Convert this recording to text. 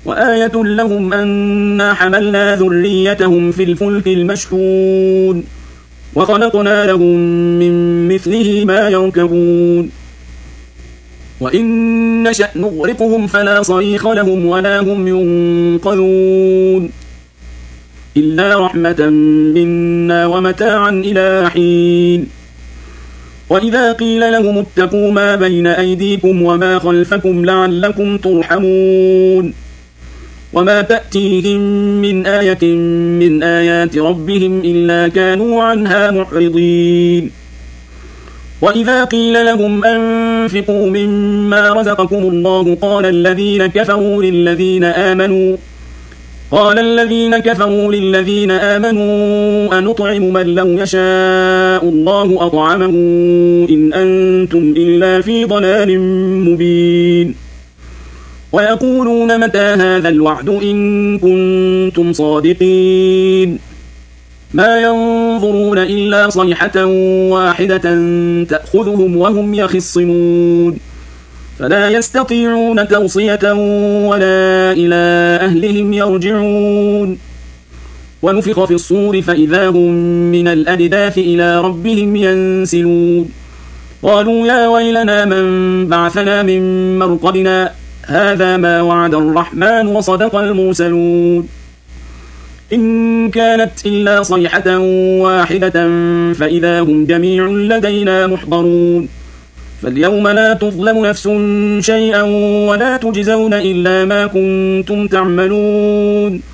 وآية لهم أنا حملنا ذريتهم في الفلك المشحون وخلقنا لهم من مثله ما يركبون وإن نشأ نغرقهم فلا صريخ لهم ولا هم ينقذون إلا رحمة منا ومتاعا إلى حين وإذا قيل لهم اتقوا ما بين أيديكم وما خلفكم لعلكم ترحمون وما تأتيهم من آية من آيات ربهم إلا كانوا عنها معرضين وإذا قيل لهم أنفقوا مما رزقكم الله قال الذين كفروا للذين آمنوا أنطعم من لو يشاء الله أطعمه إن أنتم إلا في ضلال مبين ويقولون متى هذا الوعد إن كنتم صادقين ما ينظرون إلا صيحة واحدة تأخذهم وهم يخصمون فلا يستطيعون توصية ولا إلى أهلهم يرجعون ونفخ في الصور فإذا هم من الأجداث إلى ربهم ينسلون قالوا يا ويلنا من بعثنا من مرقدنا هذا ما وعد الرحمن وصدق المرسلون إن كانت إلا صيحة واحدة فإذا هم جميع لدينا محضرون فاليوم لا تظلم نفس شيئا ولا تجزون إلا ما كنتم تعملون